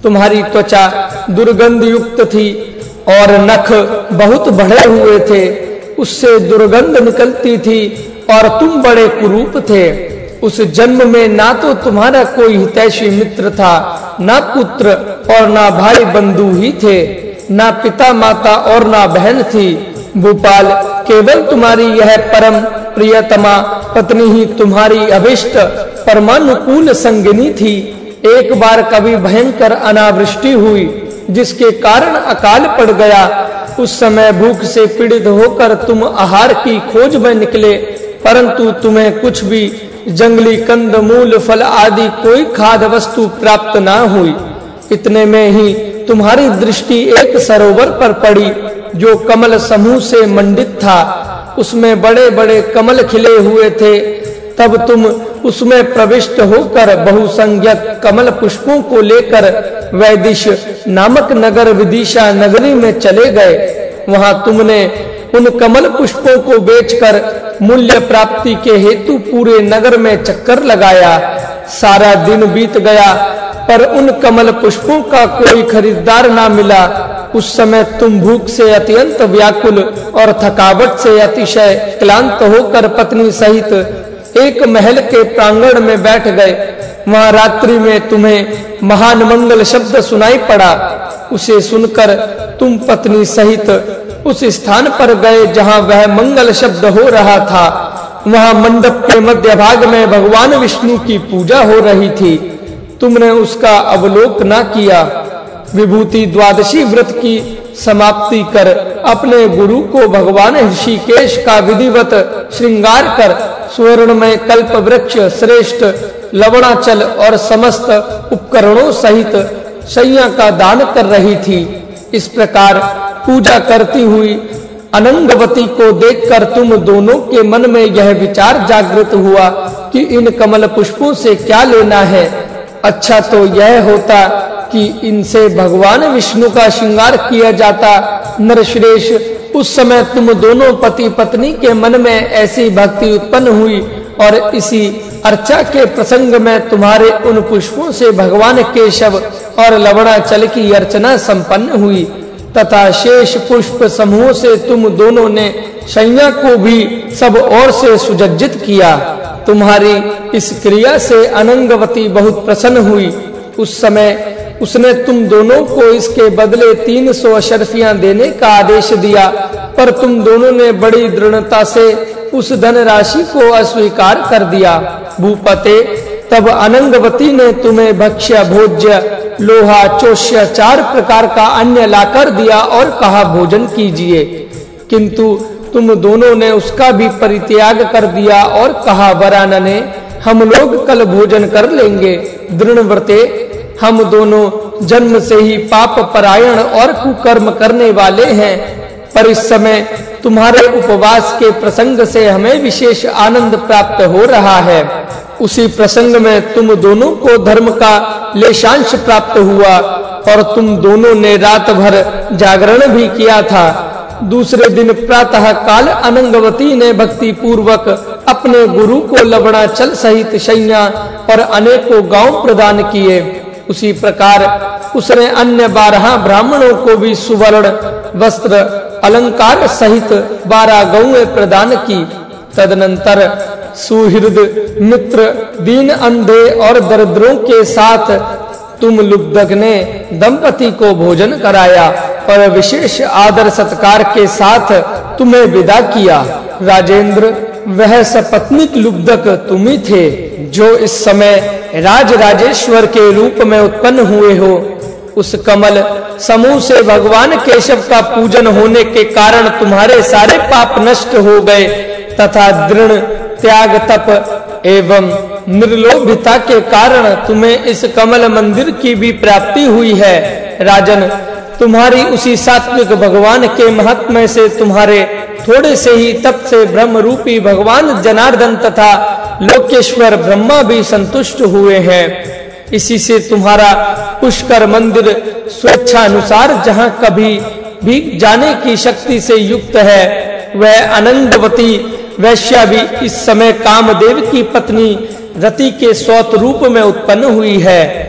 तुम्हारी त्वचा दुर्गंध युक्त थी और नख बहुत बढ़े हुए थे, उससे दुर्गंध निकलती थी और तुम बड़े कुरूप थे। उस जन्म में ना तो तुम्हारा कोई हितैषी मित्र था, ना पुत्र और ना भाई बंधु ही थे, ना पिता माता और ना बहन थी। भूपाल, केवल तुम्हारी यह परम प्रियतमा पत्नी ही तुम्हारी अभिष्ट परमानुकूल संगिनी थी। एक बार कभी भयंकर अनावृष्टि हुई, जिसके कारण अकाल पड़ गया। उस समय भूख से पीड़ित होकर तुम आहार की खोज में निकले, परंतु तुम्हें कुछ भी जंगली कंद मूल फल आदि कोई खाद्य वस्तु प्राप्त ना हुई। इतने में ही तुम्हारी दृष्टि एक सरोवर पर पड़ी, जो कमल समूह से मंडित था। उसमें बड़े बड़े कमल खिले हुए थे। तब तुम उसमें प्रविष्ट होकर बहुसंख्यक कमल पुष्पों को लेकर वैदिश नामक नगर विदिशा नगरी में चले गए। वहां तुमने उन कमल पुष्पों को बेचकर मूल्य प्राप्ति के हेतु पूरे नगर में चक्कर लगाया। सारा दिन बीत गया, पर उन कमल पुष्पों का कोई खरीदार ना मिला। उस समय तुम भूख से अत्यंत व्याकुल और थकावट से अतिशय क्लांत होकर पत्नी सहित एक महल के प्रांगण में बैठ गए। वहां रात्रि में तुम्हें महान मंगल शब्द सुनाई पड़ा। उसे सुनकर तुम पत्नी सहित उस स्थान पर गए जहां वह मंगल शब्द हो रहा था। वहां मंडप के मध्य भाग में भगवान विष्णु की पूजा हो रही थी। तुमने उसका अवलोकन न किया। विभूति द्वादशी व्रत की समाप्ति कर अपने गुरु को भगवान ऋषिकेश का विधिवत श्रृंगार कर सुवर्णमय कल्प वृक्ष श्रेष्ठ लवणाचल और समस्त उपकरणों सहित शैया का दान कर रही थी। इस प्रकार पूजा करती हुई अनंगवती को देखकर तुम दोनों के मन में यह विचार जागृत हुआ कि इन कमल पुष्पों से क्या लेना है। अच्छा तो यह होता कि इनसे भगवान विष्णु का श्रृंगार किया जाता। नरश्रेष, उस समय तुम दोनों पति पत्नी के मन में ऐसी भक्ति उत्पन्न हुई और इसी अर्चा के प्रसंग में तुम्हारे उन पुष्पों से भगवान केशव और लवणाचल की अर्चना संपन्न हुई तथा शेष पुष्प समूह से तुम दोनों ने शैया को भी सब ओर से सुसज्जित किया। तुम्हारी इस क्रिया से अनंगवती बहुत प्रसन्न हुई। उस समय उसने तुम दोनों को इसके बदले 300 अशर्फियां देने का आदेश दिया, पर तुम दोनों ने बड़ी दृढ़ता से उस धनराशि को अस्वीकार कर दिया। भूपते, तब अनंगवती ने तुम्हें भक्ष्य भोज्य लोहा चोष्य 4 प्रकार का अन्न लाकर दिया और कहा भोजन कीजिए, किंतु तुम दोनों ने उसका भी परित्याग कर दिया और कहा वरानने, हम लोग कल भोजन कर लेंगे। दृढ़व्रते, हम दोनों जन्म से ही पाप परायण और कुकर्म करने वाले हैं, पर इस समय तुम्हारे उपवास के प्रसंग से हमें विशेष आनंद प्राप्त हो रहा है। उसी प्रसंग में तुम दोनों को धर्म का लेशांश प्राप्त हुआ और तुम दोनों ने रात भर जागरण भी किया था। दूसरे दिन प्रातः काल अनंगवती ने भक्ति पूर्वक अपने गुरु को लवणाचल सहित शैया और अनेकों गांव प्रदान किए। उसी प्रकार उसने अन्य 12 ब्राह्मणों को भी सुवर्ण वस्त्र अलंकार सहित 12 गौएं प्रदान की। तदनंतर सुहृद मित्र दीन अंधे और दरिद्रों के साथ तुम लुब्धक ने दंपति को भोजन कराया और विशेष आदर सत्कार के साथ तुम्हें विदा किया। राजेंद्र, वह सपत्नीक लुब्धक तुम ही थे जो इस समय राज राजेश्वर के रूप में उत्पन्न हुए हो। उस कमल समूह से भगवान केशव का पूजन होने के कारण तुम्हारे सारे पाप नष्ट हो गए तथा दृढ़ त्याग तप एवं निर्लोभिता के कारण तुम्हें इस कमल मंदिर की भी प्राप्ति हुई है। राजन, तुम्हारी उसी सात्विक भगवान के महात्म्य से तुम्हारे थोड़े से ही तप से ब्रह्म रूपी भगवान जनार्दन तथा लोकेश्वर ब्रह्मा भी संतुष्ट हुए हैं। इसी से तुम्हारा पुष्कर मंदिर स्वेच्छानुसार जहां कभी भी जाने की शक्ति से युक्त है। वह अनंगवती वैश्या भी इस समय कामदेव की पत्नी रति के सौत रूप में उत्पन्न हुई है।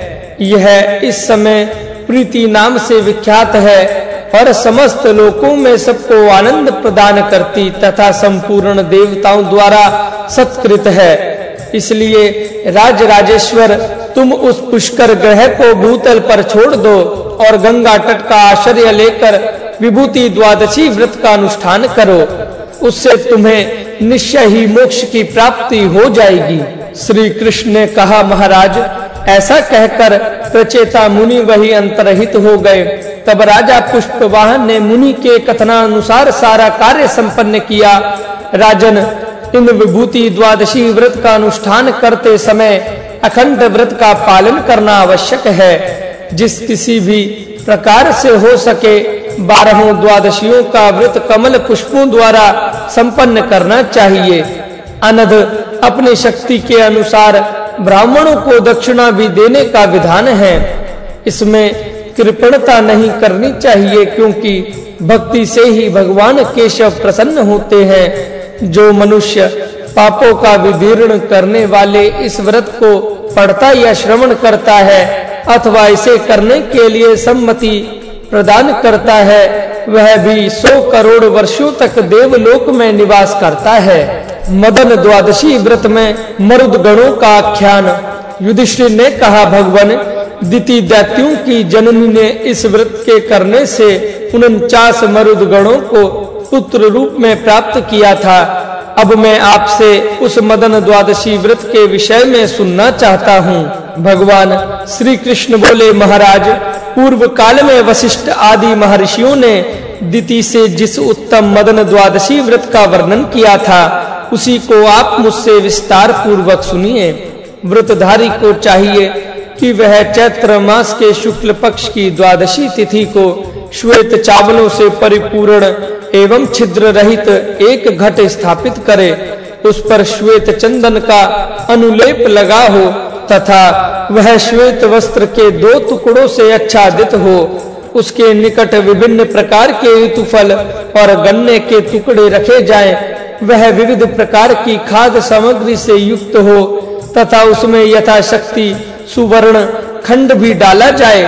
यह इस समय प्रीति नाम से विख्यात है और समस्त लोकों में सबको आनंद प्रदान करती तथा संपूर्ण देवताओं द्वारा सत्कृत है। इसलिए राजराजेश्वर तुम उस पुष्कर ग्रह को भूतल पर छोड़ दो और गंगा तट का आश्रय लेकर विभूति द्वादशी व्रत का अनुष्ठान करो, उससे तुम्हें निश्चय ही मोक्ष की प्राप्ति हो जाएगी। श्री कृष्ण ने कहा, महाराज, ऐसा कहकर प्रचेता मुनि वही अंतरहित हो गए। तब राजा पुष्पवाहन ने मुनि के कथनानुसार सारा कार्य संपन्न किया। राजन, इन विभूति द्वादशी व्रत का अनुष्ठान करते समय अखंड व्रत का पालन करना आवश्यक है। जिस किसी भी प्रकार से हो सके 12 द्वादशियों का व्रत कमल पुष्पों द्वारा संपन्न करना चाहिए। अनध अपनी शक्ति के अनुसार ब्राह्मणों को दक्षिणा भी देने का विधान है। इसमें कृपणता नहीं करनी चाहिए, क्योंकि भक्ति से ही भगवान केशव प्रसन्न होते हैं। जो मनुष्य पापों का विदीर्ण करने वाले इस व्रत को पढ़ता या श्रवण करता है अथवा इसे करने के लिए सम्मति प्रदान करता है, वह भी 100 करोड़ वर्षों तक देवलोक में निवास करता है। मदन द्वादशी व्रत में मरुद गणों का आख्यान। युधिष्ठिर ने कहा, भगवान, दिति दैत्यों की जननी ने इस व्रत के करने से 49 मरुद गणों को पुत्र रूप में प्राप्त किया था। अब मैं आपसे उस मदन द्वादशी व्रत के विषय में सुनना चाहता हूँ। भगवान श्री कृष्ण बोले, महाराज, पूर्व काल में वशिष्ठ आदि महर्षियों ने दिति से जिस उत्तम मदन द्वादशी व्रत का वर्णन किया था, उसी को आप मुझसे विस्तार पूर्वक सुनिए। व्रतधारी को चाहिए कि वह चैत्र मास के शुक्ल पक्ष की द्वादशी तिथि को श्वेत चावलों से परिपूर्ण एवं छिद्र रहित एक घट स्थापित करे, उस पर श्वेत चंदन का अनुलेप लगा हो तथा वह श्वेत वस्त्र के 2 टुकड़ों से आच्छादित हो। उसके निकट विभिन्न प्रकार के ऋतुफल और गन्ने के टुकड़े रखे जाएं। वह विविध प्रकार की खाद्य सामग्री से युक्त हो तथा उसमें यथाशक्ति सुवर्ण खंड भी डाला जाए।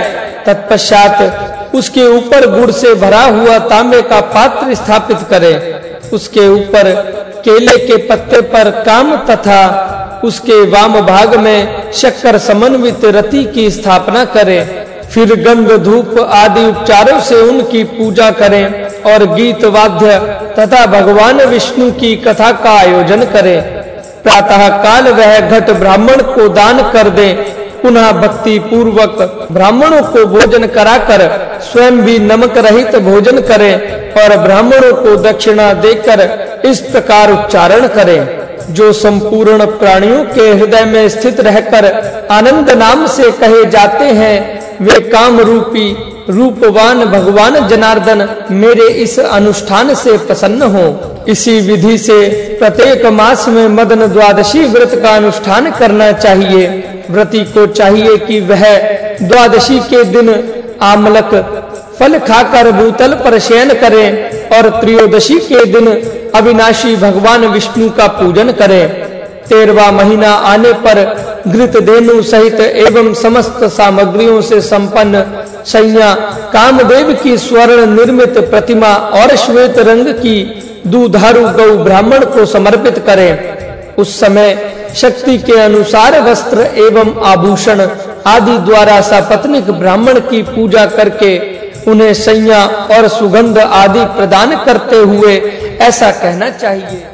तत्पश्चात उसके ऊपर गुड़ से भरा हुआ तांबे का पात्र स्थापित करे। उसके ऊपर केले के पत्ते पर काम तथा उसके वाम भाग में शक्कर समन्वित रति की स्थापना करे। फिर गंध धूप आदि उपचारों से उनकी पूजा करें और गीत वाद्य तथा भगवान विष्णु की कथा का आयोजन करें। प्रातः काल वह घट ब्राह्मण को दान कर दे। पुनः भक्ति पूर्वक ब्राह्मणों को भोजन कराकर स्वयं भी नमक रहित भोजन करे और ब्राह्मणों को दक्षिणा देकर इस प्रकार उच्चारण करे। जो संपूर्ण प्राणियों के हृदय में स्थित रहकर आनंद नाम से कहे जाते हैं, वे काम रूपी रूपवान भगवान जनार्दन मेरे इस अनुष्ठान से प्रसन्न हो। इसी विधि से प्रत्येक मास में मदन द्वादशी व्रत का अनुष्ठान करना चाहिए। व्रती को चाहिए कि वह द्वादशी के दिन आमलक फल खाकर भूतल पर शयन करे और त्रयोदशी के दिन अविनाशी भगवान विष्णु का पूजन करे। 13वां महीना आने पर घृत धेनु सहित एवं समस्त सामग्रियों से संपन्न सैया कामदेव की स्वर्ण निर्मित प्रतिमा और श्वेत रंग की दूधारू गौ ब्राह्मण को समर्पित करें। उस समय शक्ति के अनुसार वस्त्र एवं आभूषण आदि द्वारा सपत्नीक ब्राह्मण की पूजा करके उन्हें सैया और सुगंध आदि प्रदान करते हुए ऐसा कहना चाहिए।